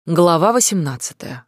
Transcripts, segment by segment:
Глава 18.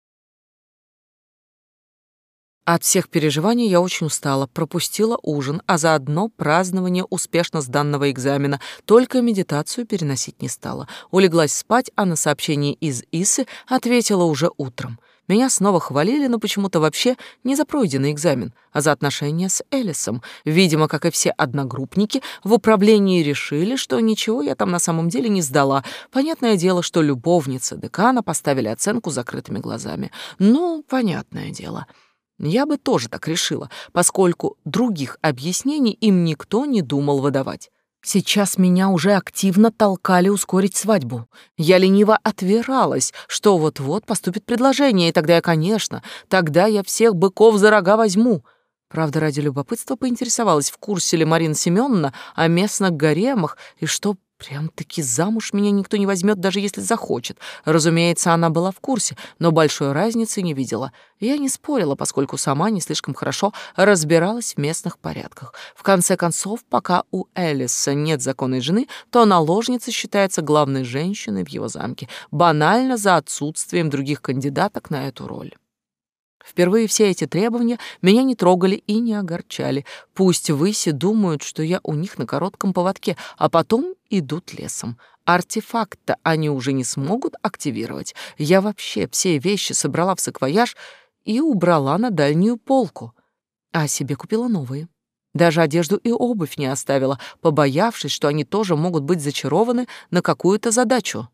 От всех переживаний я очень устала, пропустила ужин, а заодно празднование успешно сданного экзамена, только медитацию переносить не стала. Улеглась спать, а на сообщение из Исы ответила уже утром. Меня снова хвалили, но почему-то вообще не за пройденный экзамен, а за отношения с Элисом. Видимо, как и все одногруппники, в управлении решили, что ничего я там на самом деле не сдала. Понятное дело, что любовницы декана поставили оценку закрытыми глазами. Ну, понятное дело. Я бы тоже так решила, поскольку других объяснений им никто не думал выдавать. Сейчас меня уже активно толкали ускорить свадьбу. Я лениво отвиралась, что вот-вот поступит предложение, и тогда тогда я всех быков за рога возьму. Правда, ради любопытства поинтересовалась, в курсе ли Марина Семеновна о местных гаремах, и что прям-таки замуж меня никто не возьмет, даже если захочет. Разумеется, она была в курсе, но большой разницы не видела. Я не спорила, поскольку сама не слишком хорошо разбиралась в местных порядках. В конце концов, пока у Элиса нет законной жены, то наложница считается главной женщиной в его замке, банально за отсутствием других кандидаток на эту роль. Впервые все эти требования меня не трогали и не огорчали. Пусть выси думают, что я у них на коротком поводке, а потом идут лесом. Артефакт-то они уже не смогут активировать. Я вообще все вещи собрала в саквояж и убрала на дальнюю полку, а себе купила новые. Даже одежду и обувь не оставила, побоявшись, что они тоже могут быть зачарованы на какую-то задачу.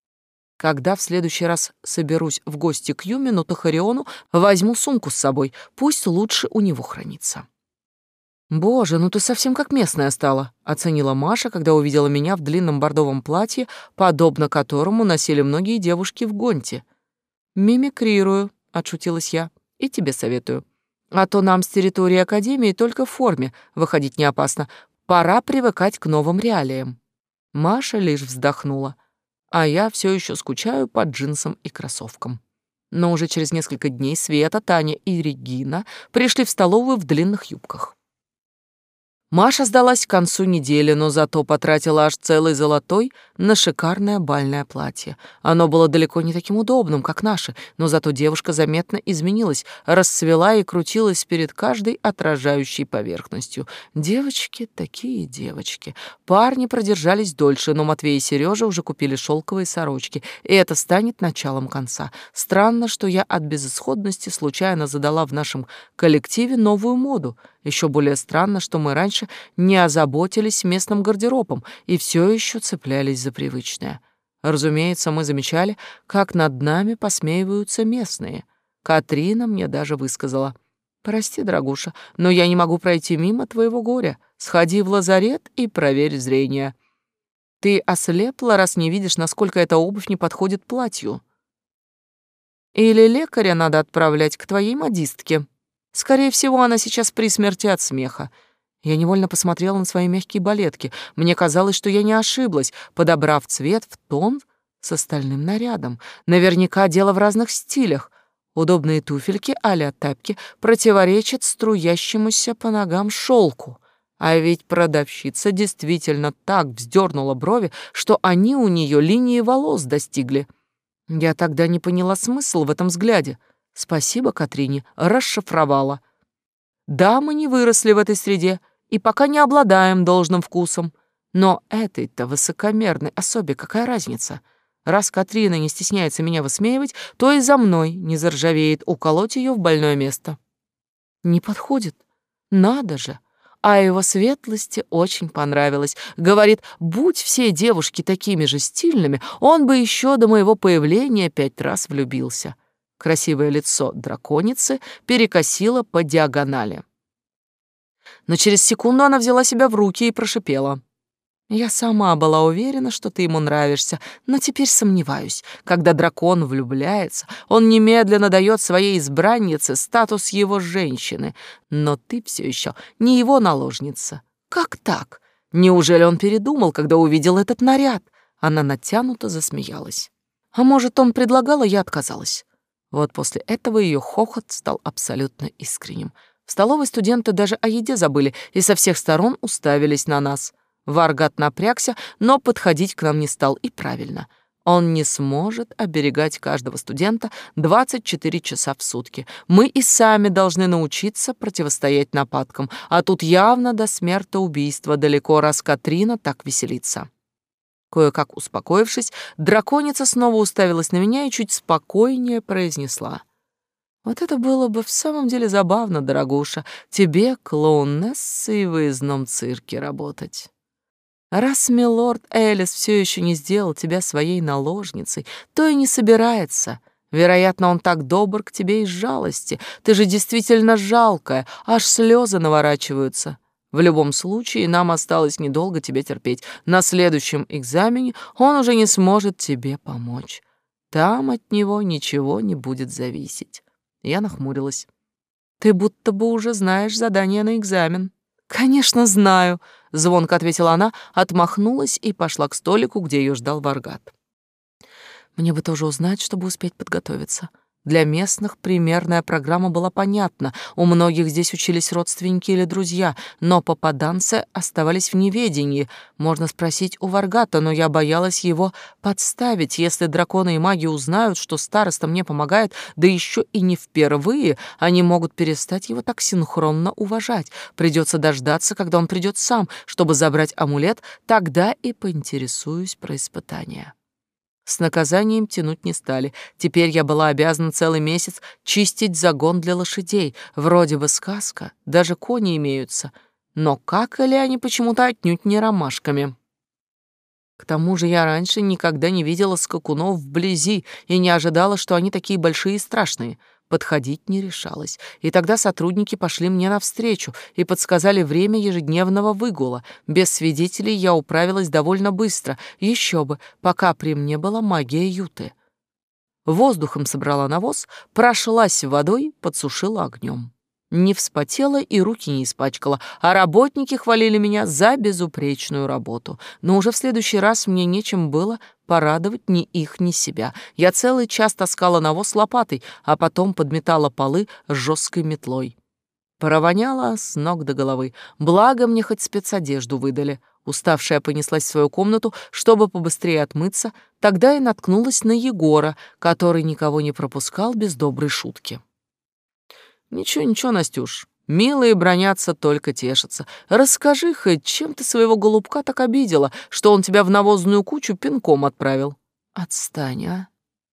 Когда в следующий раз соберусь в гости к Юмину Тахариону, возьму сумку с собой, пусть лучше у него хранится. «Боже, ну ты совсем как местная стала», — оценила Маша, когда увидела меня в длинном бордовом платье, подобно которому носили многие девушки в Гонте. «Мимикрирую», — отшутилась я, — «и тебе советую. А то нам с территории Академии только в форме выходить не опасно. Пора привыкать к новым реалиям». Маша лишь вздохнула. А я все еще скучаю по джинсам и кроссовкам. Но уже через несколько дней Света, Таня и Регина пришли в столовую в длинных юбках. Маша сдалась к концу недели, но зато потратила аж целый золотой на шикарное бальное платье. Оно было далеко не таким удобным, как наше, но зато девушка заметно изменилась, расцвела и крутилась перед каждой отражающей поверхностью. Девочки такие девочки. Парни продержались дольше, но Матвей и Сережа уже купили шелковые сорочки, и это станет началом конца. Странно, что я от безысходности случайно задала в нашем коллективе новую моду. Еще более странно, что мы раньше не озаботились местным гардеробом и все еще цеплялись за привычное. Разумеется, мы замечали, как над нами посмеиваются местные. Катрина мне даже высказала: «Прости, дорогуша, но я не могу пройти мимо твоего горя. Сходи в лазарет и проверь зрение. Ты ослепла, раз не видишь, насколько эта обувь не подходит платью. Или лекаря надо отправлять к твоей модистке. Скорее всего, она сейчас при смерти от смеха». Я невольно посмотрела на свои мягкие балетки. Мне казалось, что я не ошиблась, подобрав цвет в тон с остальным нарядом. Наверняка дело в разных стилях. Удобные туфельки а-ля тапки противоречат струящемуся по ногам шелку. А ведь продавщица действительно так вздернула брови, что они у нее линии волос достигли. Я тогда не поняла смысл в этом взгляде. Спасибо Катрине, расшифровала. Да, мы не выросли в этой среде и пока не обладаем должным вкусом. Но этой-то высокомерной особе какая разница? Раз Катрина не стесняется меня высмеивать, то и за мной не заржавеет уколоть ее в больное место. Не подходит. Надо же. А его светлости очень понравилось. Говорит, будь все девушки такими же стильными, он бы еще до моего появления 5 раз влюбился. Красивое лицо драконицы перекосило по диагонали. Но через секунду она взяла себя в руки и прошипела: «Я сама была уверена, что ты ему нравишься, но теперь сомневаюсь. Когда дракон влюбляется, он немедленно дает своей избраннице статус его женщины. Но ты все еще не его наложница. Как так? Неужели он передумал, когда увидел этот наряд?» Она натянуто засмеялась. «А может, он предлагал, а я отказалась?» Вот после этого ее хохот стал абсолютно искренним. В столовой студенты даже о еде забыли и со всех сторон уставились на нас. Варгат напрягся, но подходить к нам не стал, и правильно. Он не сможет оберегать каждого студента 24 часа в сутки. Мы и сами должны научиться противостоять нападкам, а тут явно до смертоубийства далеко, раз Катрина так веселится. Кое-как успокоившись, драконица снова уставилась на меня и чуть спокойнее произнесла: «Вот это было бы в самом деле забавно, дорогуша, тебе, клоунессой, в выездном цирке работать. Раз милорд Элис все еще не сделал тебя своей наложницей, то и не собирается. Вероятно, он так добр к тебе из жалости. Ты же действительно жалкая, аж слезы наворачиваются. В любом случае, нам осталось недолго тебя терпеть. На следующем экзамене он уже не сможет тебе помочь. Там от него ничего не будет зависеть». Я нахмурилась. «Ты будто бы уже знаешь задание на экзамен». «Конечно, знаю», — звонко ответила она, отмахнулась и пошла к столику, где ее ждал Варгат. Мне бы тоже узнать, чтобы успеть подготовиться. Для местных примерная программа была понятна, у многих здесь учились родственники или друзья, но попаданцы оставались в неведении. Можно спросить у Варгата, но я боялась его подставить. Если драконы и маги узнают, что староста мне помогает, да еще и не впервые, они могут перестать его так синхронно уважать. Придется дождаться, когда он придет сам, чтобы забрать амулет, тогда и поинтересуюсь про испытания. С наказанием тянуть не стали. Теперь я была обязана целый месяц чистить загон для лошадей. Вроде бы сказка, даже кони имеются. Но какали они почему-то отнюдь не ромашками. К тому же я раньше никогда не видела скакунов вблизи и не ожидала, что они такие большие и страшные. Подходить не решалась. И тогда сотрудники пошли мне навстречу и подсказали время ежедневного выгула. Без свидетелей я управилась довольно быстро. Еще бы, пока при мне была магия Юты. Воздухом собрала навоз, прошлась водой, подсушила огнем. Не вспотела и руки не испачкала, а работники хвалили меня за безупречную работу. Но уже в следующий раз мне нечем было порадовать ни их, ни себя. Я целый час таскала навоз лопатой, а потом подметала полы жесткой метлой. Провоняло с ног до головы. Благо мне хоть спецодежду выдали. Уставшая понеслась в свою комнату, чтобы побыстрее отмыться. Тогда и наткнулась на Егора, который никого не пропускал без доброй шутки. «Ничего, ничего, Настюш, милые бранятся, только тешатся. Расскажи хоть, чем ты своего голубка так обидела, что он тебя в навозную кучу пинком отправил?» «Отстань, а?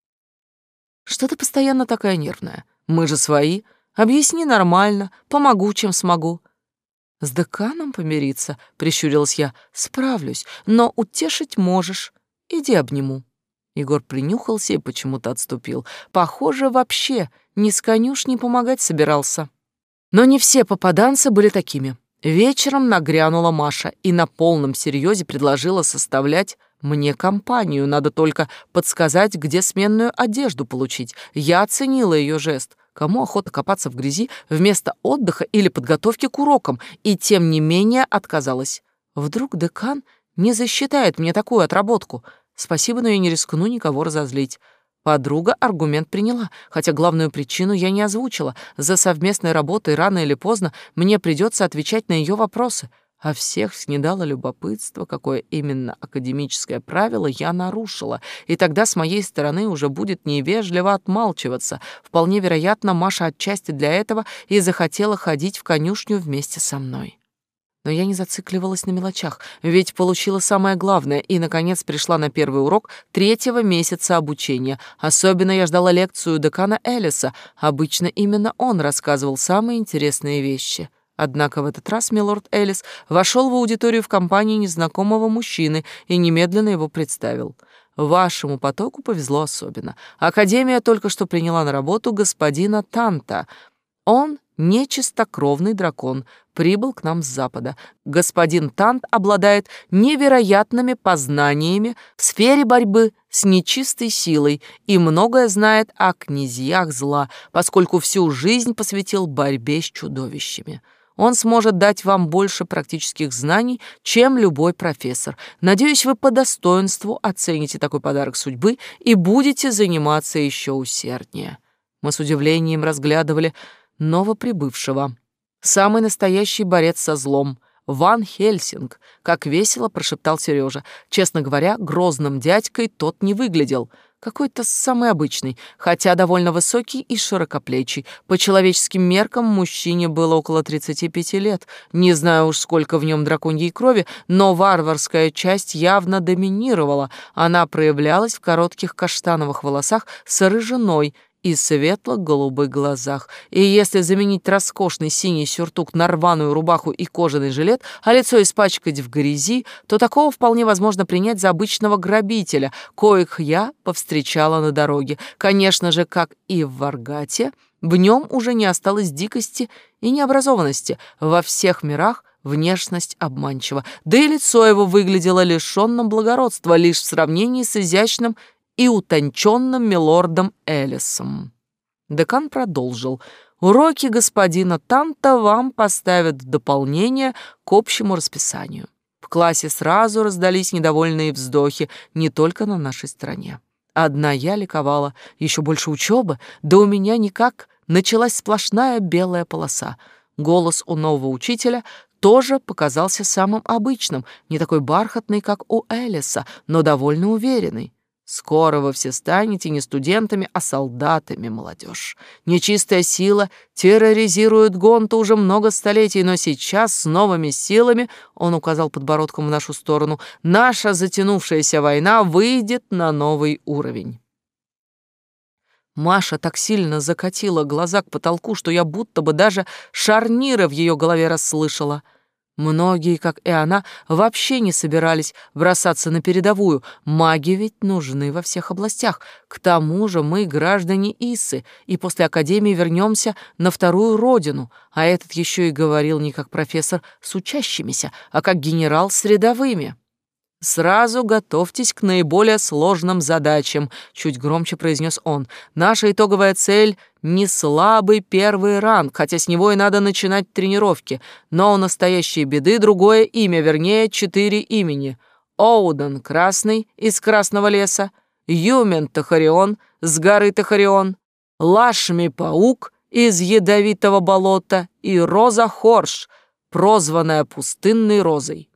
Что ты постоянно такая нервная? Мы же свои. Объясни нормально, помогу, чем смогу». «С деканом помириться?» — прищурилась я. «Справлюсь, но утешить можешь. Иди обниму». Егор принюхался и почему-то отступил. Похоже, вообще ни с конюшней помогать собирался. Но не все попаданцы были такими. Вечером нагрянула Маша и на полном серьезе предложила составлять мне компанию. Надо только подсказать, где сменную одежду получить. Я оценила ее жест. Кому охота копаться в грязи вместо отдыха или подготовки к урокам, и тем не менее отказалась. Вдруг декан не засчитает мне такую отработку. Спасибо, но я не рискну никого разозлить. Подруга аргумент приняла, хотя главную причину я не озвучила. За совместной работой рано или поздно мне придется отвечать на ее вопросы. А всех снедало любопытство, какое именно академическое правило я нарушила, и тогда с моей стороны уже будет невежливо отмалчиваться. Вполне вероятно, Маша отчасти для этого и захотела ходить в конюшню вместе со мной. Но я не зацикливалась на мелочах, ведь получила самое главное и, наконец, пришла на первый урок 3-го месяца обучения. Особенно я ждала лекцию декана Элиса. Обычно именно он рассказывал самые интересные вещи. Однако в этот раз милорд Элис вошел в аудиторию в компании незнакомого мужчины и немедленно его представил. Вашему потоку повезло особенно. Академия только что приняла на работу господина Танта. Он нечистокровный дракон, прибыл к нам с запада. Господин Тант обладает невероятными познаниями в сфере борьбы с нечистой силой и многое знает о князьях зла, поскольку всю жизнь посвятил борьбе с чудовищами. Он сможет дать вам больше практических знаний, чем любой профессор. Надеюсь, вы по достоинству оцените такой подарок судьбы и будете заниматься еще усерднее». Мы с удивлением разглядывали новоприбывшего. Самый настоящий борец со злом. Ван Хельсинг», — как весело прошептал Сережа. Честно говоря, грозным дядькой тот не выглядел. Какой-то самый обычный, хотя довольно высокий и широкоплечий. По человеческим меркам мужчине было около 35 лет. Не знаю уж, сколько в нем драконьей крови, но варварская часть явно доминировала. Она проявлялась в коротких каштановых волосах с рыжиной и светло-голубых глазах. И если заменить роскошный синий сюртук на рваную рубаху и кожаный жилет, а лицо испачкать в грязи, то такого вполне возможно принять за обычного грабителя, коих я повстречала на дороге. Конечно же, как и в Варгате, в нем уже не осталось дикости и необразованности. Во всех мирах внешность обманчива, да и лицо его выглядело лишённым благородства лишь в сравнении с изящным и утонченным милордом Элисом. Декан продолжил. «Уроки господина Танта вам поставят в дополнение к общему расписанию». В классе сразу раздались недовольные вздохи, не только на нашей стороне. Одна я ликовала. Еще больше учебы, да у меня никак началась сплошная белая полоса. Голос у нового учителя тоже показался самым обычным, не такой бархатный, как у Элиса, но довольно уверенный. «Скоро вы все станете не студентами, а солдатами, молодежь. Нечистая сила терроризирует Гонта уже много столетий, но сейчас с новыми силами, он указал подбородком в нашу сторону, наша затянувшаяся война выйдет на новый уровень». Маша так сильно закатила глаза к потолку, что я будто бы даже шарниры в ее голове расслышала. Многие, как и она, вообще не собирались бросаться на передовую. Маги ведь нужны во всех областях. К тому же мы граждане Иссы, и после академии вернемся на вторую родину. А этот еще и говорил не как профессор с учащимися, а как генерал с рядовыми. «Сразу готовьтесь к наиболее сложным задачам», — чуть громче произнес он. «Наша итоговая цель — не слабый первый ранг, хотя с него и надо начинать тренировки. Но у настоящей беды другое имя, вернее, 4 имени. Оуден Красный из Красного леса, Юмен Тахарион с горы Тахарион, Лашми Паук из Ядовитого болота и Роза Хорш, прозванная Пустынной Розой.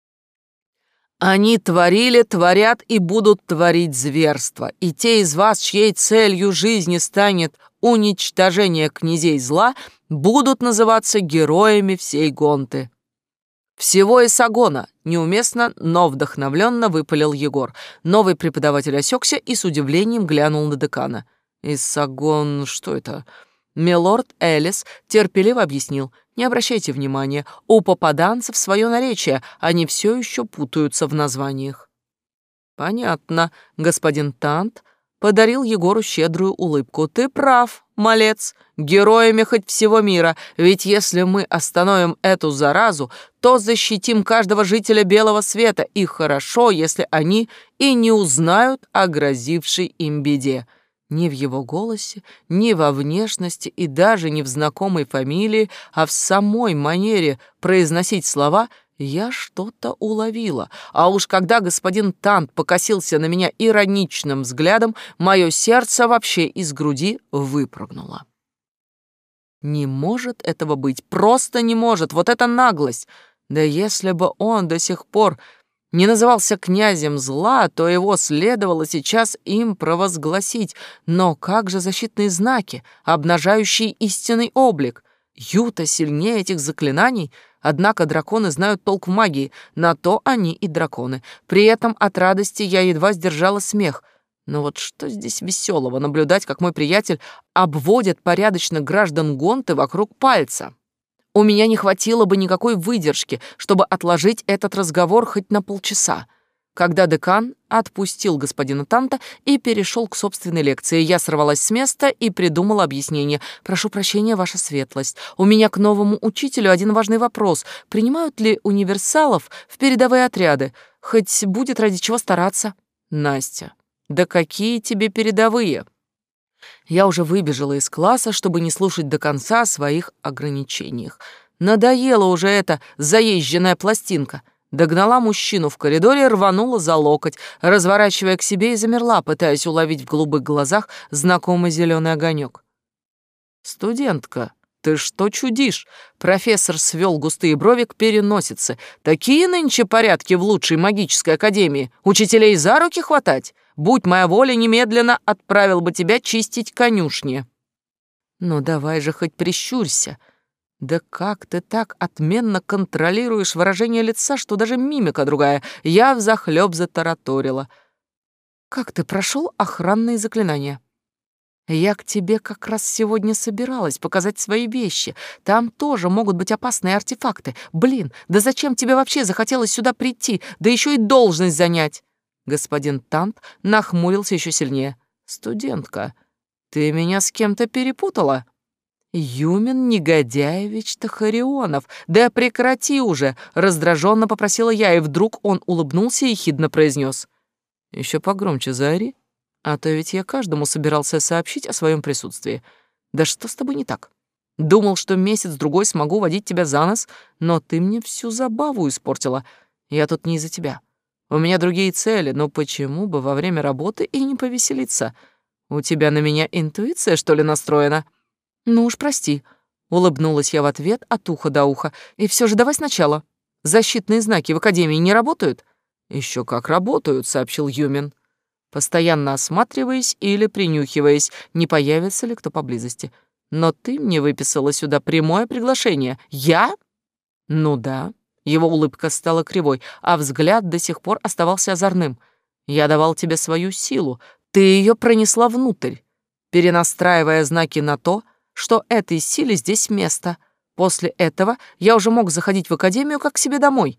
Они творили, творят и будут творить зверство, и те из вас, чьей целью жизни станет уничтожение князей зла, будут называться героями всей Гонты». «Всего Исагона», — неуместно, но вдохновленно выпалил Егор. Новый преподаватель осекся и с удивлением глянул на декана. «Исагон, что это?» Милорд Элис терпеливо объяснил. «Не обращайте внимания, у попаданцев свое наречие, они все еще путаются в названиях». «Понятно», — господин Тант подарил Егору щедрую улыбку. «Ты прав, малец, героями хоть всего мира, ведь если мы остановим эту заразу, то защитим каждого жителя Белого Света, и хорошо, если они и не узнают о грозившей им беде». Ни в его голосе, ни во внешности и даже не в знакомой фамилии, а в самой манере произносить слова я что-то уловила. А уж когда господин Тант покосился на меня ироничным взглядом, мое сердце вообще из груди выпрыгнуло. Не может этого быть, просто не может, вот это наглость. Да если бы он до сих пор не назывался князем зла, то его следовало сейчас им провозгласить. Но как же защитные знаки, обнажающие истинный облик? Юта сильнее этих заклинаний, однако драконы знают толк в магии, на то они и драконы. При этом от радости я едва сдержала смех. Но вот что здесь веселого наблюдать, как мой приятель обводит порядочных граждан Гонты вокруг пальца? У меня не хватило бы никакой выдержки, чтобы отложить этот разговор хоть на полчаса. Когда декан отпустил господина Танта и перешел к собственной лекции, я сорвалась с места и придумала объяснение. «Прошу прощения, ваша светлость. У меня к новому учителю один важный вопрос. Принимают ли универсалов в передовые отряды? Хоть будет ради чего стараться». «Настя, да какие тебе передовые?» Я уже выбежала из класса, чтобы не слушать до конца о своих ограничениях. Надоела уже эта заезженная пластинка. Догнала мужчину в коридоре и рванула за локоть, разворачивая к себе, и замерла, пытаясь уловить в голубых глазах знакомый зеленый огонек. «Студентка, «Ты что чудишь?» Профессор свел густые брови к переносице. «Такие нынче порядки в лучшей магической академии. Учителей за руки хватать? Будь моя воля, немедленно отправил бы тебя чистить конюшни». «Ну давай же хоть прищурься. Да как ты так отменно контролируешь выражение лица, что даже мимика другая?» Я взахлёб затараторила. «Как ты прошел охранные заклинания?» «Я к тебе как раз сегодня собиралась показать свои вещи. Там тоже могут быть опасные артефакты. Блин, да зачем тебе вообще захотелось сюда прийти, да еще и должность занять?» Господин Тант нахмурился еще сильнее. «Студентка, ты меня с кем-то перепутала?» «Юмин Негодяевич Тахарионов, да прекрати уже!» Раздраженно попросила я, и вдруг он улыбнулся и ехидно произнес: «Еще погромче заори. А то ведь я каждому собирался сообщить о своем присутствии. Да что с тобой не так? Думал, что месяц-другой смогу водить тебя за нос, но ты мне всю забаву испортила. Я тут не из-за тебя. У меня другие цели, но почему бы во время работы и не повеселиться? У тебя на меня интуиция, что ли, настроена?» «Ну уж прости», — улыбнулась я в ответ от уха до уха. «И все же давай сначала. Защитные знаки в академии не работают?» «Еще как работают», — сообщил Юмин, постоянно осматриваясь или принюхиваясь, не появится ли кто поблизости. «Но ты мне выписала сюда прямое приглашение. Я?» «Ну да». Его улыбка стала кривой, а взгляд до сих пор оставался озорным. «Я давал тебе свою силу. Ты ее пронесла внутрь, перенастраивая знаки на то, что этой силе здесь место. После этого я уже мог заходить в академию как к себе домой.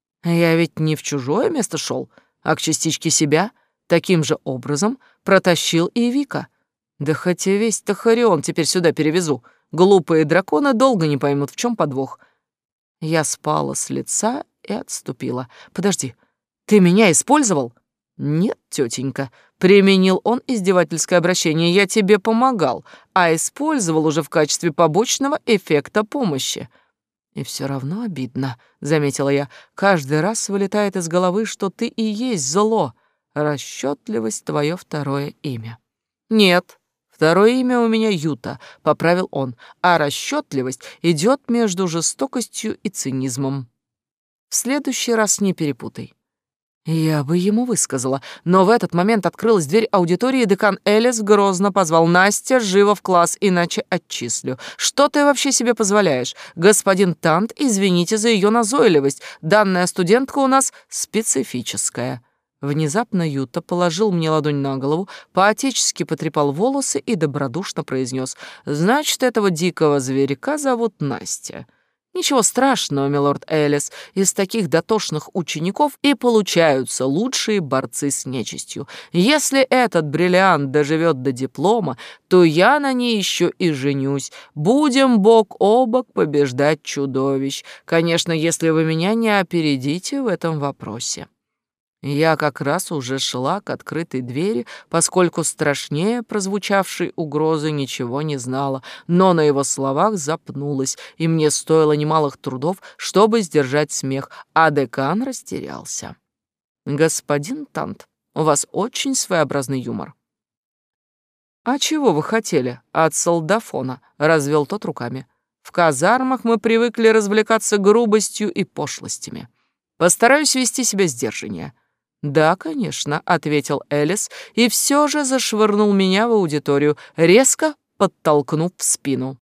Я ведь не в чужое место шел, а к частичке себя. Таким же образом протащил и Вика. Да хоть и весь Тахарион теперь сюда перевезу. Глупые драконы долго не поймут, в чем подвох». Я спала с лица и отступила. «Подожди, ты меня использовал?» «Нет, тетенька», — применил он издевательское обращение, «я тебе помогал, а использовал уже в качестве побочного эффекта помощи». «И все равно обидно», — заметила я. «Каждый раз вылетает из головы, что ты и есть зло. Расчетливость — твое второе имя». «Нет, второе имя у меня Юта», — поправил он, «а расчетливость идет между жестокостью и цинизмом. В следующий раз не перепутай». Я бы ему высказала, но в этот момент открылась дверь аудитории, и декан Элис грозно позвал: «Настя, живо в класс, иначе отчислю. Что ты вообще себе позволяешь? Господин Тант, извините за ее назойливость. Данная студентка у нас специфическая». Внезапно Юта положил мне ладонь на голову, по-отечески потрепал волосы и добродушно произнес: «Значит, этого дикого зверька зовут Настя. Ничего страшного, милорд Элис, из таких дотошных учеников и получаются лучшие борцы с нечистью. Если этот бриллиант доживет до диплома, то я на ней еще и женюсь. Будем бок о бок побеждать чудовищ. Конечно, если вы меня не опередите в этом вопросе». Я как раз уже шла к открытой двери, поскольку страшнее прозвучавшей угрозы ничего не знала, но на его словах запнулась, и мне стоило немалых трудов, чтобы сдержать смех, а декан растерялся. «Господин Тант, у вас очень своеобразный юмор». «А чего вы хотели от солдафона?» — развел тот руками. «В казармах мы привыкли развлекаться грубостью и пошлостями. Постараюсь вести себя сдержаннее». «Да, конечно», — ответил Элис и все же зашвырнул меня в аудиторию, резко подтолкнув в спину.